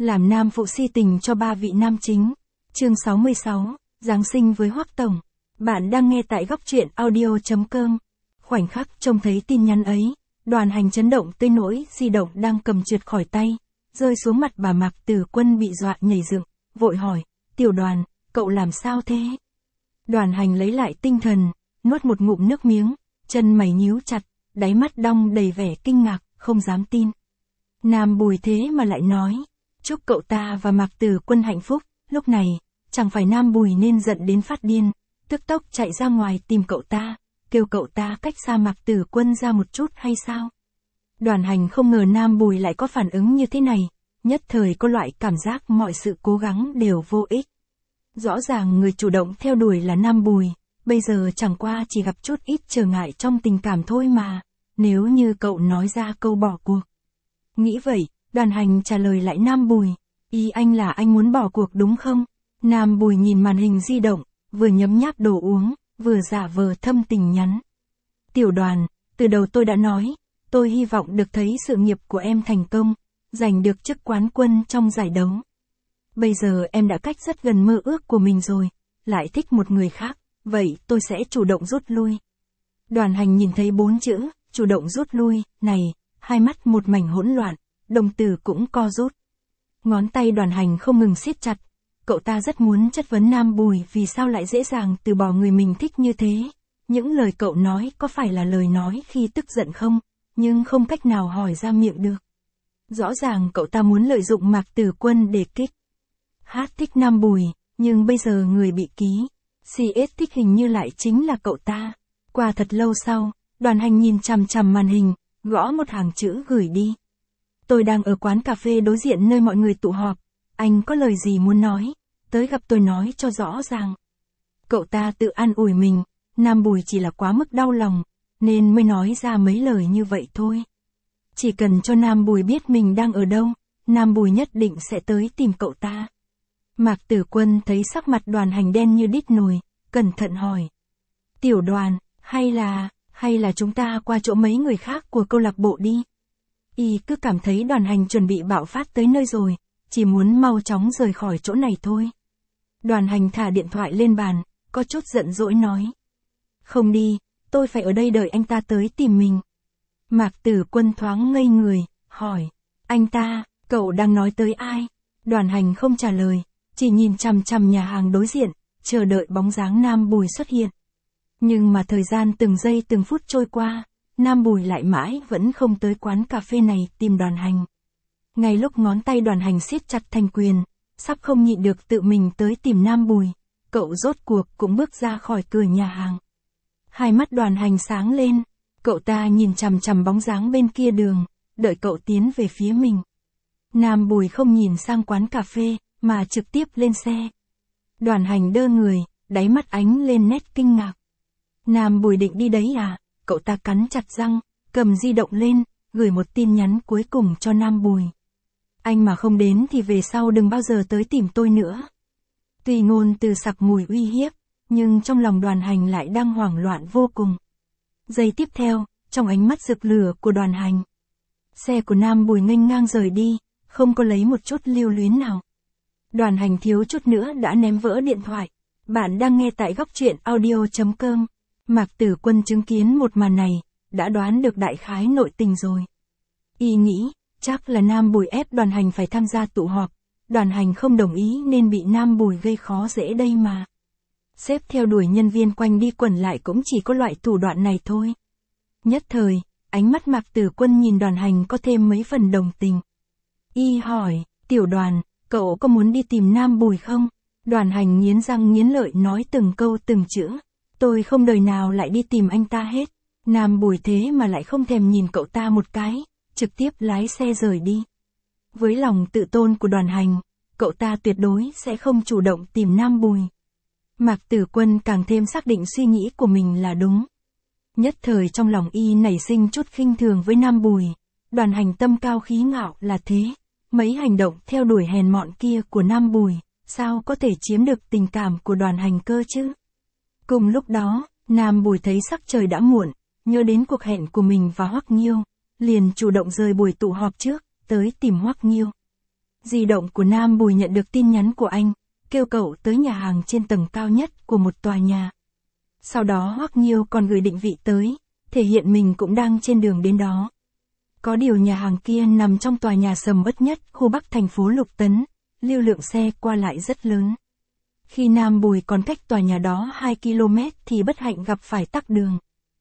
Làm nam phụ si tình cho ba vị nam chính. Chương 66, Giáng sinh với Hoắc Tổng. Bạn đang nghe tại góc truyện audio.com. Khoảnh khắc trông thấy tin nhắn ấy, Đoàn Hành chấn động tới nỗi di động đang cầm trượt khỏi tay, rơi xuống mặt bà Mạc Tử Quân bị dọa nhảy dựng, vội hỏi, Tiểu Đoàn, cậu làm sao thế? Đoàn Hành lấy lại tinh thần, nuốt một ngụm nước miếng, chân mày nhíu chặt, đáy mắt đong đầy vẻ kinh ngạc, không dám tin. Nam Bùi thế mà lại nói, chúc cậu ta và Mạc Tử Quân hạnh phúc. Lúc này, chẳng phải Nam Bùi nên giận đến phát điên, tức tốc chạy ra ngoài tìm cậu ta, kêu cậu ta cách xa Mạc Tử Quân ra một chút hay sao? Đoàn Hành không ngờ Nam Bùi lại có phản ứng như thế này, nhất thời có loại cảm giác mọi sự cố gắng đều vô ích. Rõ ràng người chủ động theo đuổi là Nam Bùi, bây giờ chẳng qua chỉ gặp chút ít trở ngại trong tình cảm thôi mà, nếu như cậu nói ra câu bỏ cuộc. Nghĩ vậy, Đoàn Hành trả lời lại Nam Bùi, ý anh là anh muốn bỏ cuộc đúng không? Nam Bùi nhìn màn hình di động, vừa nhấm nháp đồ uống, vừa giả vờ thâm tình nhắn. Tiểu Đoàn, từ đầu tôi đã nói, tôi hy vọng được thấy sự nghiệp của em thành công, giành được chức quán quân trong giải đấu. Bây giờ em đã cách rất gần mơ ước của mình rồi, lại thích một người khác, vậy tôi sẽ chủ động rút lui. Đoàn Hành nhìn thấy 4 chữ, chủ động rút lui, này, hai mắt một mảnh hỗn loạn, đồng tử cũng co rút. Ngón tay Đoàn Hành không ngừng siết chặt, cậu ta rất muốn chất vấn Nam Bùi vì sao lại dễ dàng từ bỏ người mình thích như thế. Những lời cậu nói có phải là lời nói khi tức giận không, nhưng không cách nào hỏi ra miệng được. Rõ ràng cậu ta muốn lợi dụng Mạc Tử Quân để kích. Hát thích Nam Bùi, nhưng bây giờ người bị ký, CS thích hình như lại chính là cậu ta. Qua thật lâu sau, Đoàn Hành nhìn chằm chằm màn hình, gõ một hàng chữ gửi đi. Tôi đang ở quán cà phê đối diện nơi mọi người tụ họp, anh có lời gì muốn nói, tới gặp tôi nói cho rõ ràng. Cậu ta tự an ủi mình, Nam Bùi chỉ là quá mức đau lòng, nên mới nói ra mấy lời như vậy thôi. Chỉ cần cho Nam Bùi biết mình đang ở đâu, Nam Bùi nhất định sẽ tới tìm cậu ta. Mạc Tử Quân thấy sắc mặt Đoàn Hành đen như đít nồi, cẩn thận hỏi. Tiểu Đoàn, hay là chúng ta qua chỗ mấy người khác của câu lạc bộ đi. Y cứ cảm thấy Đoàn Hành chuẩn bị bạo phát tới nơi rồi, chỉ muốn mau chóng rời khỏi chỗ này thôi. Đoàn Hành thả điện thoại lên bàn, có chút giận dỗi nói. Không đi, tôi phải ở đây đợi anh ta tới tìm mình. Mạc Tử Quân thoáng ngây người, hỏi. Anh ta, cậu đang nói tới ai? Đoàn Hành không trả lời, chỉ nhìn chằm chằm nhà hàng đối diện, chờ đợi bóng dáng Nam Bùi xuất hiện. Nhưng mà thời gian từng giây từng phút trôi qua, Nam Bùi lại mãi vẫn không tới quán cà phê này tìm Đoàn Hành. Ngay lúc ngón tay Đoàn Hành siết chặt thành quyền, sắp không nhịn được tự mình tới tìm Nam Bùi, cậu rốt cuộc cũng bước ra khỏi cửa nhà hàng. Hai mắt Đoàn Hành sáng lên, cậu ta nhìn chằm chằm bóng dáng bên kia đường, đợi cậu tiến về phía mình. Nam Bùi không nhìn sang quán cà phê, mà trực tiếp lên xe. Đoàn Hành đơ người, đáy mắt ánh lên nét kinh ngạc. Nam Bùi định đi đấy à? Cậu ta cắn chặt răng, cầm di động lên, gửi một tin nhắn cuối cùng cho Nam Bùi. Anh mà không đến thì về sau đừng bao giờ tới tìm tôi nữa. Tuy ngôn từ sặc mùi uy hiếp, nhưng trong lòng Đoàn Hành lại đang hoảng loạn vô cùng. Giây tiếp theo, trong ánh mắt rực lửa của Đoàn Hành, xe của Nam Bùi nghênh ngang rời đi, không có lấy một chút lưu luyến nào. Đoàn Hành thiếu chút nữa đã ném vỡ điện thoại. Bạn đang nghe tại góc truyện audio.com. Mạc Tử Quân chứng kiến một màn này, đã đoán được đại khái nội tình rồi. Y nghĩ, chắc là Nam Bùi ép Đoàn Hành phải tham gia tụ họp, Đoàn Hành không đồng ý nên bị Nam Bùi gây khó dễ đây mà. Sếp theo đuổi nhân viên quanh đi quẩn lại cũng chỉ có loại thủ đoạn này thôi. Nhất thời, ánh mắt Mạc Tử Quân nhìn Đoàn Hành có thêm mấy phần đồng tình. Y hỏi, Tiểu Đoàn, cậu có muốn đi tìm Nam Bùi không? Đoàn Hành nghiến răng nghiến lợi nói từng câu từng chữ. Tôi không đời nào lại đi tìm anh ta hết. Nam Bùi thế mà lại không thèm nhìn cậu ta một cái, trực tiếp lái xe rời đi. Với lòng tự tôn của Đoàn Hành, cậu ta tuyệt đối sẽ không chủ động tìm Nam Bùi. Mạc Tử Quân càng thêm xác định suy nghĩ của mình là đúng. Nhất thời trong lòng y nảy sinh chút khinh thường với Nam Bùi. Đoàn Hành tâm cao khí ngạo là thế. Mấy hành động theo đuổi hèn mọn kia của Nam Bùi, sao có thể chiếm được tình cảm của Đoàn Hành cơ chứ? Cùng lúc đó, Nam Bùi thấy sắc trời đã muộn, nhớ đến cuộc hẹn của mình và Hoắc Nghiêu, liền chủ động rời buổi tụ họp trước, tới tìm Hoắc Nghiêu. Di động của Nam Bùi nhận được tin nhắn của anh, kêu cậu tới nhà hàng trên tầng cao nhất của một tòa nhà. Sau đó Hoắc Nghiêu còn gửi định vị tới, thể hiện mình cũng đang trên đường đến đó. Có điều nhà hàng kia nằm trong tòa nhà sầm uất nhất khu Bắc thành phố Lục Tấn, lưu lượng xe qua lại rất lớn. Khi Nam Bùi còn cách tòa nhà đó 2 km thì bất hạnh gặp phải tắc đường.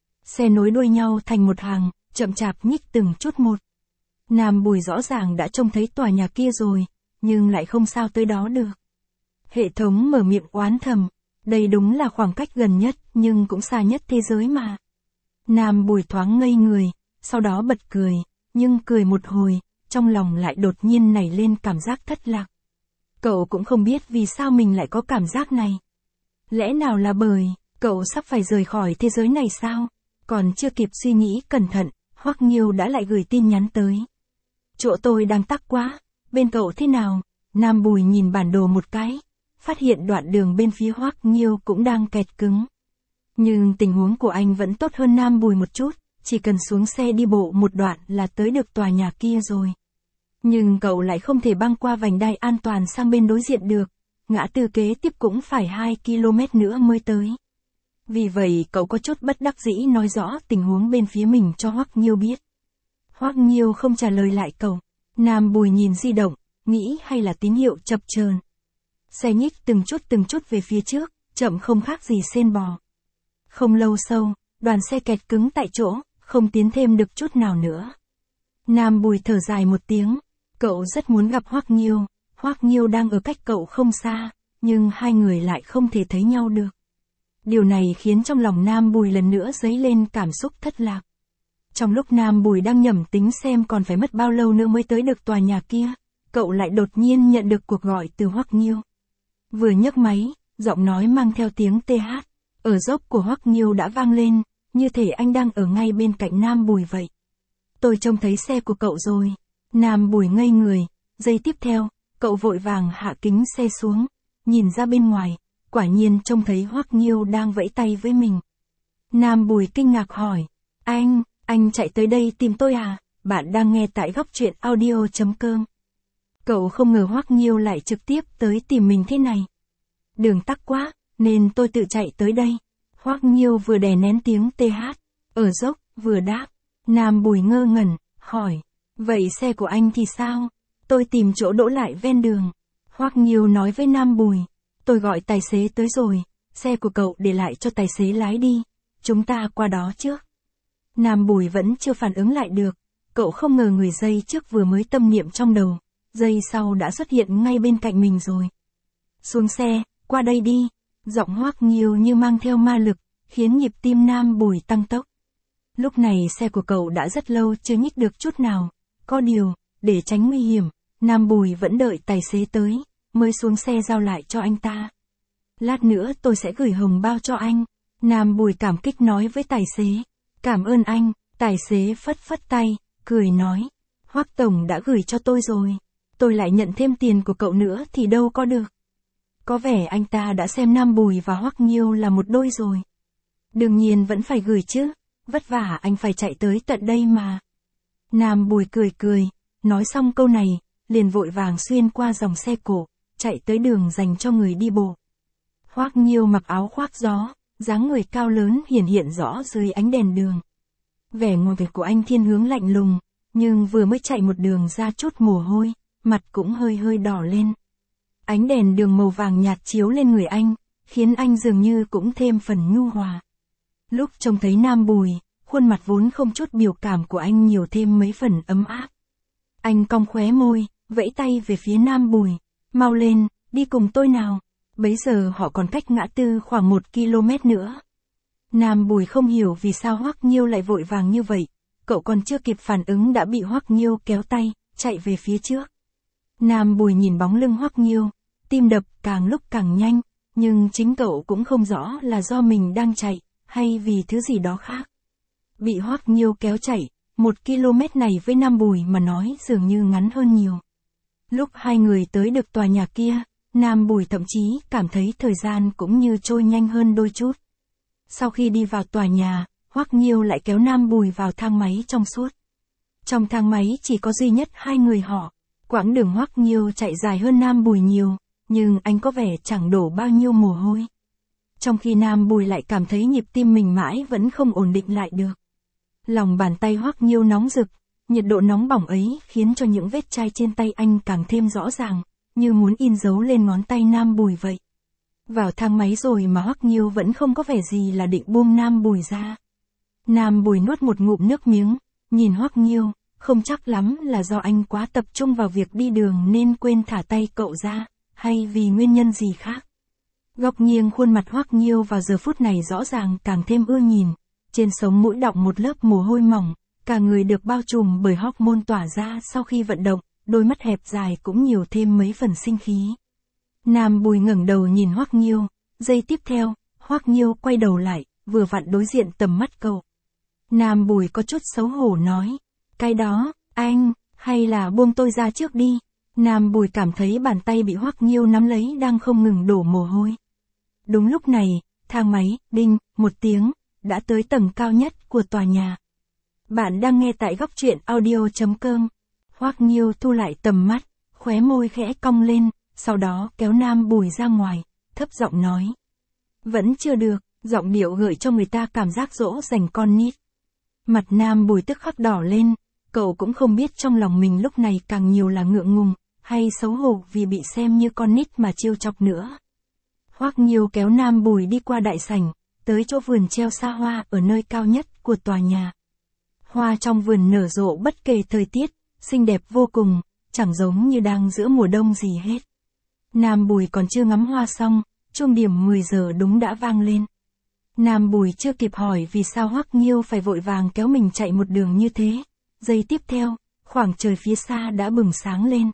Xe nối đuôi nhau thành một hàng, chậm chạp nhích từng chút một. Nam Bùi rõ ràng đã trông thấy tòa nhà kia rồi, nhưng lại không sao tới đó được. Hệ thống mở miệng oán thầm, đây đúng là khoảng cách gần nhất nhưng cũng xa nhất thế giới mà. Nam Bùi thoáng ngây người, sau đó bật cười, nhưng cười một hồi, trong lòng lại đột nhiên nảy lên cảm giác thất lạc. Cậu cũng không biết vì sao mình lại có cảm giác này. Lẽ nào là bởi, cậu sắp phải rời khỏi thế giới này sao? Còn chưa kịp suy nghĩ cẩn thận, Hoắc Nghiêu đã lại gửi tin nhắn tới. Chỗ tôi đang tắc quá, bên cậu thế nào? Nam Bùi nhìn bản đồ một cái, phát hiện đoạn đường bên phía Hoắc Nghiêu cũng đang kẹt cứng. Nhưng tình huống của anh vẫn tốt hơn Nam Bùi một chút, chỉ cần xuống xe đi bộ một đoạn là tới được tòa nhà kia rồi. Nhưng cậu lại không thể băng qua vành đai an toàn sang bên đối diện được, ngã tư kế tiếp cũng phải 2 km nữa mới tới. Vì vậy cậu có chút bất đắc dĩ nói rõ tình huống bên phía mình cho Hoắc Nghiêu biết. Hoắc Nghiêu không trả lời lại cậu. Nam Bùi nhìn di động, nghĩ hay là tín hiệu chập chờn. Xe nhích từng chút về phía trước, chậm không khác gì sên bò. Không lâu sau, đoàn xe kẹt cứng tại chỗ, không tiến thêm được chút nào nữa. Nam Bùi thở dài một tiếng, cậu rất muốn gặp Hoắc Nghiêu. Hoắc Nghiêu đang ở cách cậu không xa, nhưng hai người lại không thể thấy nhau được. Điều này khiến trong lòng Nam Bùi lần nữa dấy lên cảm xúc thất lạc. Trong lúc Nam Bùi đang nhẩm tính xem còn phải mất bao lâu nữa mới tới được tòa nhà kia, cậu lại đột nhiên nhận được cuộc gọi từ Hoắc Nghiêu. Vừa nhấc máy, giọng nói mang theo tiếng TH, ở dốc của Hoắc Nghiêu đã vang lên, như thể anh đang ở ngay bên cạnh Nam Bùi vậy. Tôi trông thấy xe của cậu rồi. Nam Bùi ngây người, giây tiếp theo, cậu vội vàng hạ kính xe xuống, nhìn ra bên ngoài, quả nhiên trông thấy Hoắc Nghiêu đang vẫy tay với mình. Nam Bùi kinh ngạc hỏi, anh chạy tới đây tìm tôi à? Bạn đang nghe tại Góc Truyện Audio.com. Cậu không ngờ Hoắc Nghiêu lại trực tiếp tới tìm mình thế này. Đường tắc quá, nên tôi tự chạy tới đây. Hoắc Nghiêu vừa đè nén tiếng TH, ở dốc, vừa đáp. Nam Bùi ngơ ngẩn, hỏi, vậy xe của anh thì sao? Tôi tìm chỗ đỗ lại ven đường. Hoắc Nghiêu nói với Nam Bùi, tôi gọi tài xế tới rồi, xe của cậu để lại cho tài xế lái đi, chúng ta qua đó trước. Nam Bùi vẫn chưa phản ứng lại được, cậu không ngờ người giây trước vừa mới tâm niệm trong đầu, giây sau đã xuất hiện ngay bên cạnh mình rồi. Xuống xe, qua đây đi, giọng Hoắc Nghiêu như mang theo ma lực, khiến nhịp tim Nam Bùi tăng tốc. Lúc này xe của cậu đã rất lâu chưa nhích được chút nào, có điều, để tránh nguy hiểm, Nam Bùi vẫn đợi tài xế tới, mới xuống xe giao lại cho anh ta. Lát nữa tôi sẽ gửi hồng bao cho anh. Nam Bùi cảm kích nói với tài xế. Cảm ơn anh, tài xế phất phất tay, cười nói. Hoắc tổng đã gửi cho tôi rồi, tôi lại nhận thêm tiền của cậu nữa thì đâu có được. Có vẻ anh ta đã xem Nam Bùi và Hoắc Nghiêu là một đôi rồi. Đương nhiên vẫn phải gửi chứ, vất vả anh phải chạy tới tận đây mà. Nam Bùi cười, nói xong câu này, liền vội vàng xuyên qua dòng xe cổ, chạy tới đường dành cho người đi bộ. Hoắc Nghiêu mặc áo khoác gió, dáng người cao lớn hiện rõ dưới ánh đèn đường. Vẻ ngoài của anh thiên hướng lạnh lùng, nhưng vừa mới chạy một đường ra chút mồ hôi, mặt cũng hơi đỏ lên. Ánh đèn đường màu vàng nhạt chiếu lên người anh, khiến anh dường như cũng thêm phần nhu hòa. Lúc trông thấy Nam Bùi, khuôn mặt vốn không chút biểu cảm của anh nhiều thêm mấy phần ấm áp. Anh cong khóe môi, vẫy tay về phía Nam Bùi, mau lên, đi cùng tôi nào. Bấy giờ họ còn cách ngã tư khoảng 1 km nữa. Nam Bùi không hiểu vì sao Hoắc Nghiêu lại vội vàng như vậy, cậu còn chưa kịp phản ứng đã bị Hoắc Nghiêu kéo tay, chạy về phía trước. Nam Bùi nhìn bóng lưng Hoắc Nghiêu, tim đập càng lúc càng nhanh, nhưng chính cậu cũng không rõ là do mình đang chạy, hay vì thứ gì đó khác. Bị Hoắc Nghiêu kéo chạy, 1 km này với Nam Bùi mà nói dường như ngắn hơn nhiều. Lúc hai người tới được tòa nhà kia, Nam Bùi thậm chí cảm thấy thời gian cũng như trôi nhanh hơn đôi chút. Sau khi đi vào tòa nhà, Hoắc Nghiêu lại kéo Nam Bùi vào thang máy trong suốt. Trong thang máy chỉ có duy nhất hai người họ, Quãng đường Hoắc Nghiêu chạy dài hơn Nam Bùi nhiều, nhưng anh có vẻ chẳng đổ bao nhiêu mồ hôi. Trong khi Nam Bùi lại cảm thấy nhịp tim mình mãi vẫn không ổn định lại được. Lòng bàn tay Hoắc Nghiêu nóng rực, nhiệt độ nóng bỏng ấy khiến cho những vết chai trên tay anh càng thêm rõ ràng, như muốn in dấu lên ngón tay Nam Bùi vậy. Vào thang máy rồi mà Hoắc Nghiêu vẫn không có vẻ gì là định buông Nam Bùi ra. Nam Bùi nuốt một ngụm nước miếng, nhìn Hoắc Nghiêu, không chắc lắm là do anh quá tập trung vào việc đi đường nên quên thả tay cậu ra, hay vì nguyên nhân gì khác. Góc nghiêng khuôn mặt Hoắc Nghiêu vào giờ phút này rõ ràng càng thêm ưa nhìn, trên sống mũi đọng một lớp mồ hôi mỏng, cả người được bao trùm bởi hormone tỏa ra sau khi vận động, đôi mắt hẹp dài cũng nhiều thêm mấy phần sinh khí. Nam Bùi ngẩng đầu nhìn Hoắc Nghiêu, giây tiếp theo, Hoắc Nghiêu quay đầu lại, vừa vặn đối diện tầm mắt cậu. Nam Bùi có chút xấu hổ nói, cái đó, anh, hay là buông tôi ra trước đi. Nam Bùi cảm thấy bàn tay bị Hoắc Nghiêu nắm lấy đang không ngừng đổ mồ hôi. Đúng lúc này, thang máy, đinh, một tiếng, đã tới tầng cao nhất của tòa nhà. Bạn đang nghe tại góc truyện audio.com. Hoắc Nghiêu thu lại tầm mắt, khóe môi khẽ cong lên, sau đó kéo Nam Bùi ra ngoài, thấp giọng nói. Vẫn chưa được, giọng điệu gợi cho người ta cảm giác dỗ dành con nít. Mặt Nam Bùi tức khắc đỏ lên, cậu cũng không biết trong lòng mình lúc này càng nhiều là ngượng ngùng, hay xấu hổ vì bị xem như con nít mà trêu chọc nữa. Hoắc Nghiêu kéo Nam Bùi đi qua đại sảnh, tới chỗ vườn treo xa hoa ở nơi cao nhất của tòa nhà. Hoa trong vườn nở rộ bất kể thời tiết, xinh đẹp vô cùng, chẳng giống như đang giữa mùa đông gì hết. Nam Bùi còn chưa ngắm hoa xong, chuông điểm 10 giờ đúng đã vang lên. Nam Bùi chưa kịp hỏi vì sao Hoắc Nghiêu phải vội vàng kéo mình chạy một đường như thế. Giây tiếp theo, khoảng trời phía xa đã bừng sáng lên.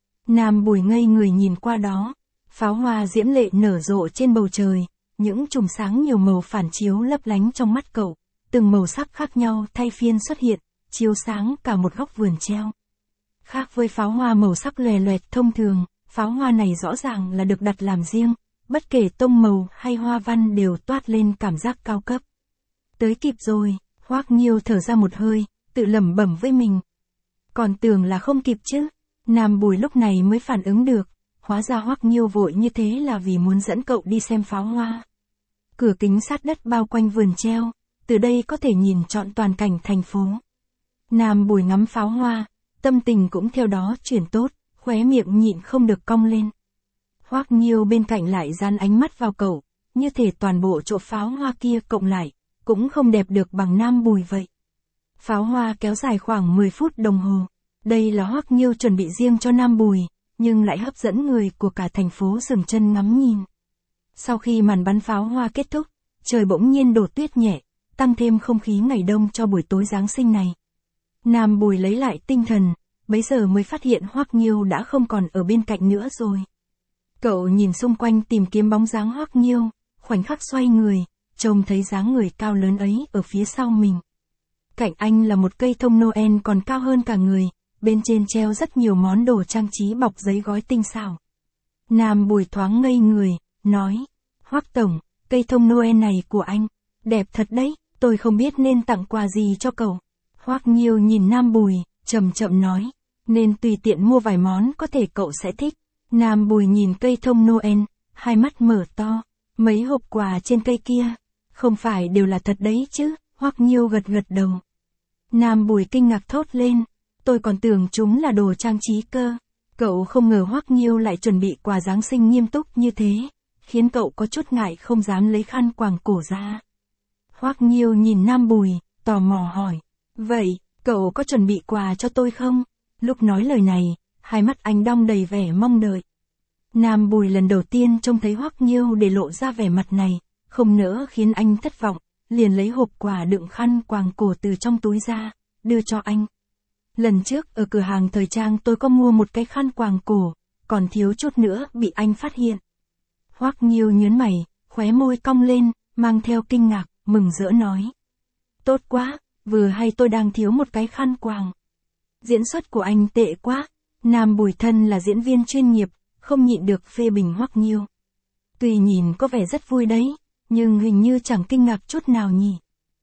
Nam Bùi ngây người nhìn qua đó, pháo hoa diễm lệ nở rộ trên bầu trời, những chùm sáng nhiều màu phản chiếu lấp lánh trong mắt cậu, từng màu sắc khác nhau thay phiên xuất hiện, chiếu sáng cả một góc vườn treo. Khác với pháo hoa màu sắc lòe loẹt thông thường, pháo hoa này rõ ràng là được đặt làm riêng, bất kể tông màu hay hoa văn đều toát lên cảm giác cao cấp. Tới kịp rồi, Hoắc Nghiêu thở ra một hơi, tự lẩm bẩm với mình. Còn tưởng là không kịp chứ. Nam Bùi lúc này mới phản ứng được, hóa ra Hoắc Nghiêu vội như thế là vì muốn dẫn cậu đi xem pháo hoa. Cửa kính sát đất bao quanh vườn treo, từ đây có thể nhìn trọn toàn cảnh thành phố. Nam Bùi ngắm pháo hoa, tâm tình cũng theo đó chuyển tốt, khóe miệng nhịn không được cong lên. Hoắc Nghiêu bên cạnh lại dán ánh mắt vào cậu, như thể toàn bộ chỗ pháo hoa kia cộng lại, cũng không đẹp được bằng Nam Bùi vậy. Pháo hoa kéo dài khoảng 10 phút đồng hồ. Đây là Hoắc Nghiêu chuẩn bị riêng cho Nam Bùi, nhưng lại hấp dẫn người của cả thành phố dừng chân ngắm nhìn. Sau khi màn bắn pháo hoa kết thúc, trời bỗng nhiên đổ tuyết nhẹ, tăng thêm không khí ngày đông cho buổi tối Giáng sinh này. Nam Bùi lấy lại tinh thần, bấy giờ mới phát hiện Hoắc Nghiêu đã không còn ở bên cạnh nữa rồi. Cậu nhìn xung quanh tìm kiếm bóng dáng Hoắc Nghiêu, khoảnh khắc xoay người, trông thấy dáng người cao lớn ấy ở phía sau mình. Cạnh anh là một cây thông Noel còn cao hơn cả người, bên trên treo rất nhiều món đồ trang trí bọc giấy gói tinh xảo. Nam Bùi thoáng ngây người, nói, Hoắc tổng, cây thông Noel này của anh, đẹp thật đấy, tôi không biết nên tặng quà gì cho cậu. Hoắc Nghiêu nhìn Nam Bùi, chậm chậm nói, nên tùy tiện mua vài món có thể cậu sẽ thích. Nam Bùi nhìn cây thông Noel, hai mắt mở to, mấy hộp quà trên cây kia, không phải đều là thật đấy chứ, Hoắc Nghiêu gật gật đầu. Nam Bùi kinh ngạc thốt lên, tôi còn tưởng chúng là đồ trang trí cơ. Cậu không ngờ Hoắc Nghiêu lại chuẩn bị quà Giáng sinh nghiêm túc như thế, khiến cậu có chút ngại không dám lấy khăn quàng cổ ra. Hoắc Nghiêu nhìn Nam Bùi, tò mò hỏi, vậy, cậu có chuẩn bị quà cho tôi không? Lúc nói lời này, hai mắt anh đong đầy vẻ mong đợi. Nam Bùi lần đầu tiên trông thấy Hoắc Nghiêu để lộ ra vẻ mặt này, không nỡ khiến anh thất vọng, liền lấy hộp quà đựng khăn quàng cổ từ trong túi ra, đưa cho anh. Lần trước ở cửa hàng thời trang tôi có mua một cái khăn quàng cổ, còn thiếu chút nữa bị anh phát hiện. Hoắc Nghiêu nhướng mày, khóe môi cong lên, mang theo kinh ngạc, mừng rỡ nói. Tốt quá, vừa hay tôi đang thiếu một cái khăn quàng. Diễn xuất của anh tệ quá. Nam Bùi thân là diễn viên chuyên nghiệp, không nhịn được phê bình Hoắc Nghiêu. Tuy nhìn có vẻ rất vui đấy, nhưng hình như chẳng kinh ngạc chút nào nhỉ.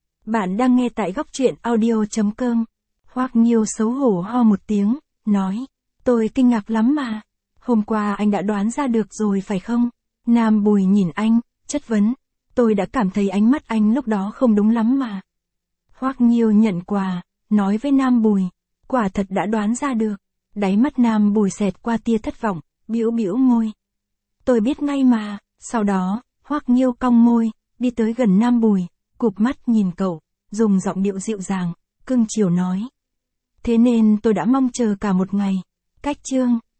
Bạn đang nghe tại góc truyện audio.com. Hoắc Nghiêu xấu hổ ho một tiếng, nói, Tôi kinh ngạc lắm mà. Hôm qua anh đã đoán ra được rồi phải không? Nam Bùi nhìn anh, chất vấn. Tôi đã cảm thấy ánh mắt anh lúc đó không đúng lắm mà. Hoắc Nghiêu nhận quà, nói với Nam Bùi. Quả thật đã đoán ra được. Đáy mắt Nam Bùi xẹt qua tia thất vọng, bĩu bĩu môi. Tôi biết ngay mà. Sau đó, Hoắc Nghiêu cong môi, đi tới gần Nam Bùi, cụp mắt nhìn cậu, dùng giọng điệu dịu dàng, cưng chiều nói. Thế nên tôi đã mong chờ cả một ngày. Cách chương